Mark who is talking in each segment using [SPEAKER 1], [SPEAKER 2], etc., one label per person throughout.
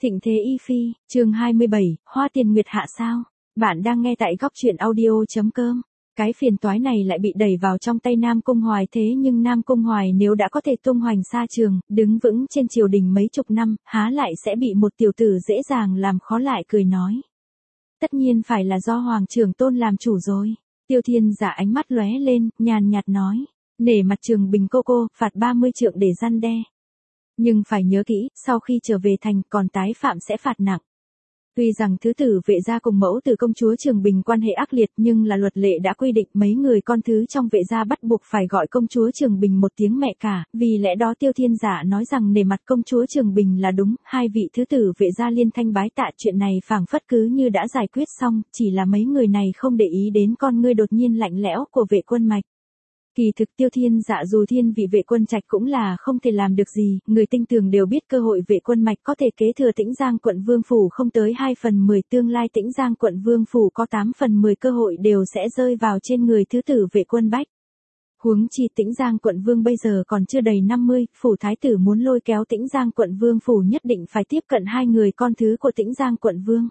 [SPEAKER 1] Thịnh thế y phi, chương 27, Hoa tiền nguyệt hạ sao? Bạn đang nghe tại góc truyện audio.com. Cái phiền toái này lại bị đẩy vào trong tay Nam Cung Hoài, thế nhưng Nam Cung Hoài nếu đã có thể tung hoành xa trường, đứng vững trên triều đình mấy chục năm, há lại sẽ bị một tiểu tử dễ dàng làm khó, lại cười nói. Tất nhiên phải là do Hoàng Trưởng Tôn làm chủ rồi. Tiêu Thiên Giả ánh mắt lóe lên, nhàn nhạt nói. Nể mặt Trường Bình cô, phạt 30 trượng để răn đe. Nhưng phải nhớ kỹ, sau khi trở về thành còn tái phạm sẽ phạt nặng. Tuy rằng thứ tử Vệ gia cùng mẫu tử công chúa Trường Bình quan hệ ác liệt, nhưng là luật lệ đã quy định mấy người con thứ trong Vệ gia bắt buộc phải gọi công chúa Trường Bình một tiếng mẹ cả, vì lẽ đó Tiêu Thiên Giả nói rằng nể mặt công chúa Trường Bình là đúng, hai vị thứ tử Vệ gia liên thanh bái tạ, chuyện này phảng phất cứ như đã giải quyết xong, chỉ là mấy người này không để ý đến con ngươi đột nhiên lạnh lẽo của Vệ Quân Mạch. Kỳ thực Tiêu Thiên Dạ dù thiên vị Vệ Quân Trạch cũng là không thể làm được gì, người tinh tường đều biết cơ hội Vệ Quân Mạch có thể kế thừa Tĩnh Giang quận vương phủ không tới 2/10, tương lai Tĩnh Giang quận vương phủ có 8/10 cơ hội đều sẽ rơi vào trên người thứ tử Vệ Quân Bách. Huống chi Tĩnh Giang quận vương bây giờ còn chưa đầy 50, phủ thái tử muốn lôi kéo Tĩnh Giang quận vương phủ nhất định phải tiếp cận hai người con thứ của Tĩnh Giang quận vương.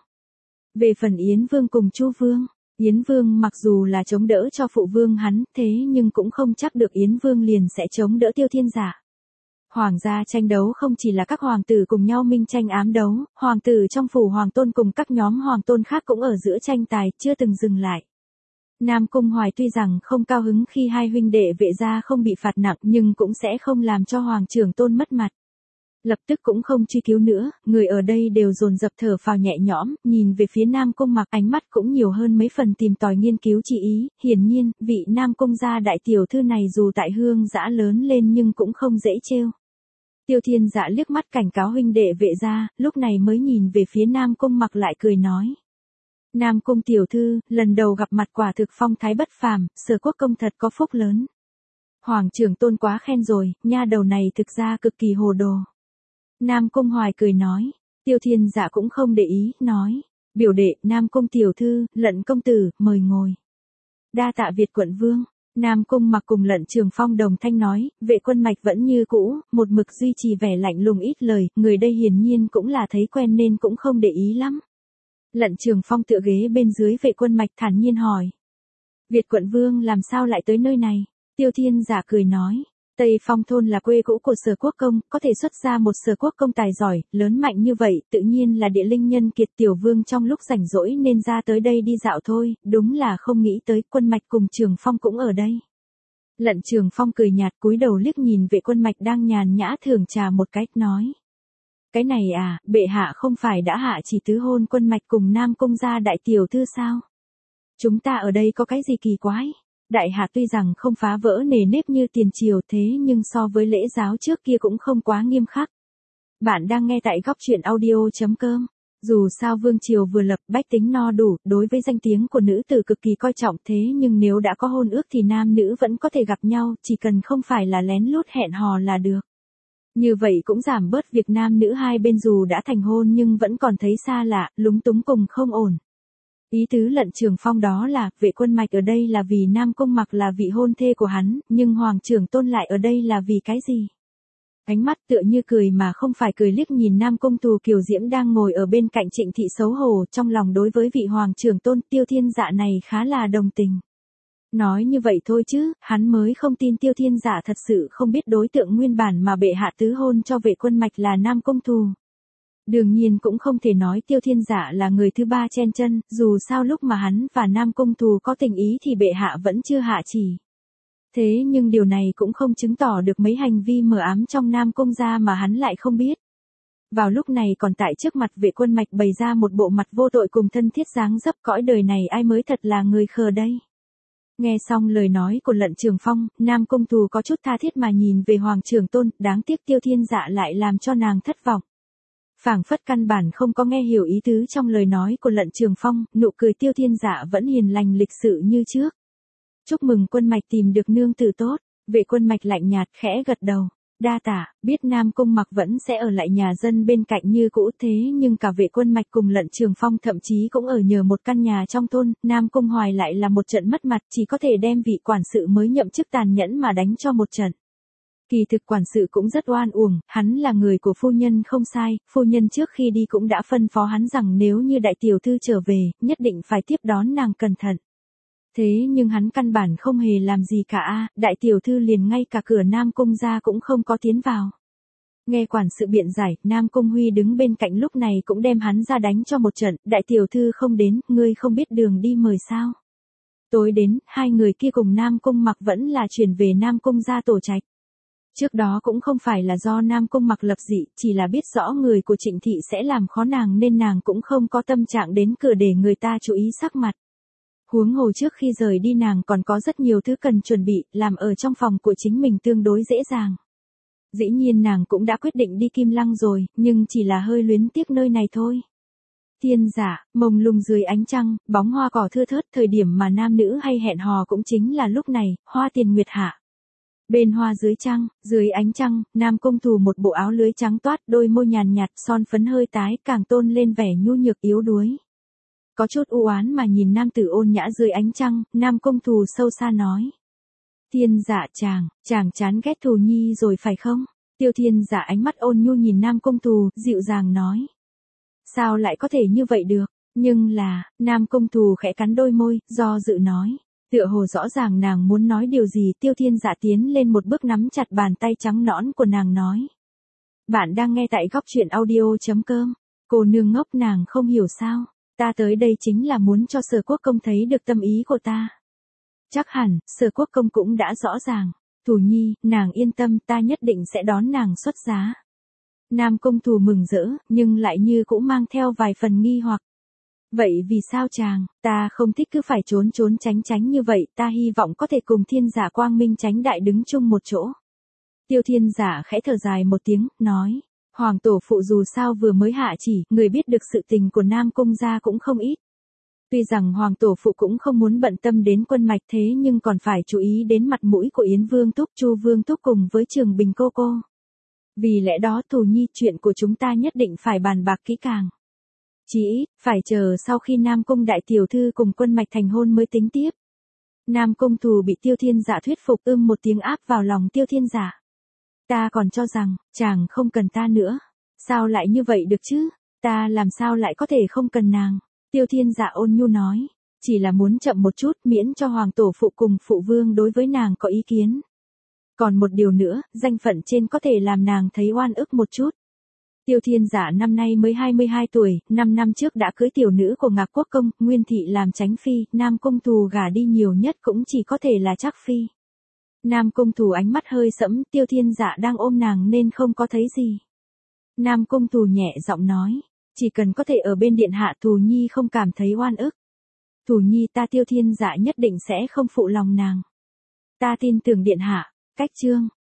[SPEAKER 1] Về phần Yến Vương cùng Chu Vương, Yến Vương mặc dù là chống đỡ cho phụ vương hắn, thế nhưng cũng không chắc được Yến Vương liền sẽ chống đỡ Tiêu Thiên Giả. Hoàng gia tranh đấu không chỉ là các hoàng tử cùng nhau minh tranh ám đấu, hoàng tử trong phủ Hoàng Tôn cùng các nhóm Hoàng Tôn khác cũng ở giữa tranh tài, chưa từng dừng lại. Nam Cung Hoài tuy rằng không cao hứng khi hai huynh đệ Vệ gia không bị phạt nặng, nhưng cũng sẽ không làm cho Hoàng Trưởng Tôn mất mặt. Lập tức cũng không truy cứu nữa, người ở đây đều dồn dập thở phào nhẹ nhõm, nhìn về phía Nam Cung Mặc, ánh mắt cũng nhiều hơn mấy phần tìm tòi nghiên cứu chi ý, hiển nhiên, vị Nam Cung gia đại tiểu thư này dù tại Hương Dã lớn lên nhưng cũng không dễ trêu. Tiêu Thiên Dạ liếc mắt cảnh cáo huynh đệ Vệ gia, lúc này mới nhìn về phía Nam Cung Mặc lại cười nói. Nam Cung tiểu thư, lần đầu gặp mặt quả thực phong thái bất phàm, Sở Quốc công thật có phúc lớn. Hoàng Trưởng Tôn quá khen rồi, nha đầu này thực ra cực kỳ hồ đồ. Nam Cung Hoài cười nói, Tiêu Thiên Dạ cũng không để ý, nói, biểu đệ, Nam Cung tiểu thư, Lận công tử, mời ngồi. Đa tạ Việt quận vương. Nam Cung Mặc cùng Lận Trường Phong đồng thanh nói, Vệ Quân Mạch vẫn như cũ, một mực duy trì vẻ lạnh lùng ít lời, người đây hiển nhiên cũng là thấy quen nên cũng không để ý lắm. Lận Trường Phong tựa ghế bên dưới Vệ Quân Mạch thản nhiên hỏi, Việt quận vương làm sao lại tới nơi này? Tiêu Thiên Giả cười nói, Tây Phong thôn là quê cũ của Sở Quốc công, có thể xuất ra một Sở Quốc công tài giỏi, lớn mạnh như vậy, tự nhiên là địa linh nhân kiệt, tiểu vương trong lúc rảnh rỗi nên ra tới đây đi dạo thôi, đúng là không nghĩ tới Quân Mạch cùng Trường Phong cũng ở đây. Lận Trường Phong cười nhạt cúi đầu liếc nhìn Vệ Quân Mạch đang nhàn nhã thưởng trà một cách, nói. Cái này à, bệ hạ không phải đã hạ chỉ tứ hôn Quân Mạch cùng Nam Cung gia đại tiểu thư sao? Chúng ta ở đây có cái gì kỳ quái? Đại hạ tuy rằng không phá vỡ nề nếp như tiền triều, thế nhưng so với lễ giáo trước kia cũng không quá nghiêm khắc. Bạn đang nghe tại góc truyện audio.com. Dù sao vương triều vừa lập, bách tính no đủ, đối với danh tiếng của nữ tử cực kỳ coi trọng, thế nhưng nếu đã có hôn ước thì nam nữ vẫn có thể gặp nhau, chỉ cần không phải là lén lút hẹn hò là được. Như vậy cũng giảm bớt việc nam nữ hai bên dù đã thành hôn nhưng vẫn còn thấy xa lạ, lúng túng cùng không ổn. Ý tứ Lận Trường Phong đó là, Vệ Quân Mạch ở đây là vì Nam Cung Mặc là vị hôn thê của hắn, nhưng Hoàng Trưởng Tôn lại ở đây là vì cái gì? Ánh mắt tựa như cười mà không phải cười liếc nhìn Nam Cung Tù Kiều Diễm đang ngồi ở bên cạnh Trịnh Thị xấu hổ, trong lòng đối với vị Hoàng Trưởng Tôn Tiêu Thiên Dạ này khá là đồng tình. Nói như vậy thôi chứ, hắn mới không tin Tiêu Thiên Dạ thật sự không biết đối tượng nguyên bản mà bệ hạ tứ hôn cho Vệ Quân Mạch là Nam Cung Tù. Đương nhiên cũng không thể nói Tiêu Thiên Dạ là người thứ ba chen chân, dù sao lúc mà hắn và Nam Cung Tù có tình ý thì bệ hạ vẫn chưa hạ chỉ. Thế nhưng điều này cũng không chứng tỏ được mấy hành vi mờ ám trong Nam Cung gia mà hắn lại không biết. Vào lúc này còn tại trước mặt Vệ Quân Mạch bày ra một bộ mặt vô tội cùng thân thiết dáng dấp, cõi đời này ai mới thật là người khờ đây. Nghe xong lời nói của Lận Trường Phong, Nam Cung Tù có chút tha thiết mà nhìn về Hoàng Trưởng Tôn, đáng tiếc Tiêu Thiên Dạ lại làm cho nàng thất vọng. Phảng phất căn bản không có nghe hiểu ý tứ trong lời nói của Lận Trường Phong, nụ cười Tiêu Thiên Dạ vẫn hiền lành lịch sự như trước. Chúc mừng Quân Mạch tìm được nương tử tốt. Vệ Quân Mạch lạnh nhạt khẽ gật đầu. Đa tả, biết Nam Cung Mặc vẫn sẽ ở lại nhà dân bên cạnh như cũ, thế nhưng cả Vệ Quân Mạch cùng Lận Trường Phong thậm chí cũng ở nhờ một căn nhà trong thôn, Nam Cung Hoài lại là một trận mất mặt, chỉ có thể đem vị quản sự mới nhậm chức tàn nhẫn mà đánh cho một trận. Kỳ thực quản sự cũng rất oan uổng, hắn là người của phu nhân không sai, phu nhân trước khi đi cũng đã phân phó hắn rằng nếu như đại tiểu thư trở về, nhất định phải tiếp đón nàng cẩn thận. Thế nhưng hắn căn bản không hề làm gì cả, đại tiểu thư liền ngay cả cửa Nam Cung ra cũng không có tiến vào. Nghe quản sự biện giải, Nam Cung Huy đứng bên cạnh lúc này cũng đem hắn ra đánh cho một trận, đại tiểu thư không đến, ngươi không biết đường đi mời sao. Tối đến, hai người kia cùng Nam Cung Mặc vẫn là chuyển về Nam Cung ra tổ trạch. Trước đó cũng không phải là do Nam Cung Mặc lập dị, chỉ là biết rõ người của Trịnh thị sẽ làm khó nàng nên nàng cũng không có tâm trạng đến cửa để người ta chú ý sắc mặt. Huống hồ trước khi rời đi nàng còn có rất nhiều thứ cần chuẩn bị, làm ở trong phòng của chính mình tương đối dễ dàng. Dĩ nhiên nàng cũng đã quyết định đi Kim Lăng rồi, nhưng chỉ là hơi luyến tiếc nơi này thôi. Thiên giả, mông lung dưới ánh trăng, bóng hoa cỏ thưa thớt, thời điểm mà nam nữ hay hẹn hò cũng chính là lúc này, hoa tiền nguyệt hạ. Bên hoa dưới trăng, dưới ánh trăng, Nam Cung Thù một bộ áo lưới trắng toát, đôi môi nhàn nhạt, son phấn hơi tái, càng tôn lên vẻ nhu nhược yếu đuối. Có chút u oán mà nhìn nam tử ôn nhã dưới ánh trăng, Nam Cung Thù sâu xa nói. Thiên giả chàng chán ghét Thù Nhi rồi phải không? Tiêu Thiên giả ánh mắt ôn nhu nhìn Nam Cung Thù, dịu dàng nói. Sao lại có thể như vậy được? Nhưng là, Nam Cung Thù khẽ cắn đôi môi, do dự nói. Tựa hồ rõ ràng nàng muốn nói điều gì, Tiêu Thiên giả tiến lên một bước nắm chặt bàn tay trắng nõn của nàng nói. Bạn đang nghe tại góc truyện audio.com. Cô nương ngốc nàng không hiểu sao. Ta tới đây chính là muốn cho Sở Quốc công thấy được tâm ý của ta. Chắc hẳn, Sở Quốc công cũng đã rõ ràng. Thù Nhi, nàng yên tâm, ta nhất định sẽ đón nàng xuất giá. Nam Cung Thù mừng rỡ, nhưng lại như cũng mang theo vài phần nghi hoặc. Vậy vì sao chàng, ta không thích cứ phải trốn tránh như vậy, ta hy vọng có thể cùng Thiên giả quang minh chánh đại đứng chung một chỗ. Tiêu Thiên giả khẽ thở dài một tiếng, nói. Hoàng tổ phụ dù sao vừa mới hạ chỉ, người biết được sự tình của Nam Cung gia cũng không ít. Tuy rằng Hoàng tổ phụ cũng không muốn bận tâm đến quân mạch thế nhưng còn phải chú ý đến mặt mũi của Yến Vương Thúc, Chu Vương Thúc cùng với Trường Bình cô cô. Vì lẽ đó Thù Nhi, chuyện của chúng ta nhất định phải bàn bạc kỹ càng. Chỉ ít, phải chờ sau khi Nam Cung đại tiểu thư cùng quân mạch thành hôn mới tính tiếp. Nam Cung Thù bị Tiêu Thiên giả thuyết phục, một tiếng áp vào lòng Tiêu Thiên giả. Ta còn cho rằng, chàng không cần ta nữa. Sao lại như vậy được chứ? Ta làm sao lại có thể không cần nàng? Tiêu Thiên giả ôn nhu nói. Chỉ là muốn chậm một chút, miễn cho hoàng tổ phụ cùng phụ vương đối với nàng có ý kiến. Còn một điều nữa, danh phận trên có thể làm nàng thấy oan ức một chút. Tiêu Thiên giả năm nay mới 22 tuổi, 5 năm trước đã cưới tiểu nữ của Ngạc Quốc công, Nguyên thị làm chánh phi, Nam Cung Thù gả đi nhiều nhất cũng chỉ có thể là Trác phi. Nam Cung Thù ánh mắt hơi sẫm, Tiêu Thiên giả đang ôm nàng nên không có thấy gì. Nam Cung Thù nhẹ giọng nói, chỉ cần có thể ở bên điện hạ Thù Nhi không cảm thấy oan ức. Thù Nhi ta Tiêu Thiên giả nhất định sẽ không phụ lòng nàng. Ta tin tưởng điện hạ. Cách chương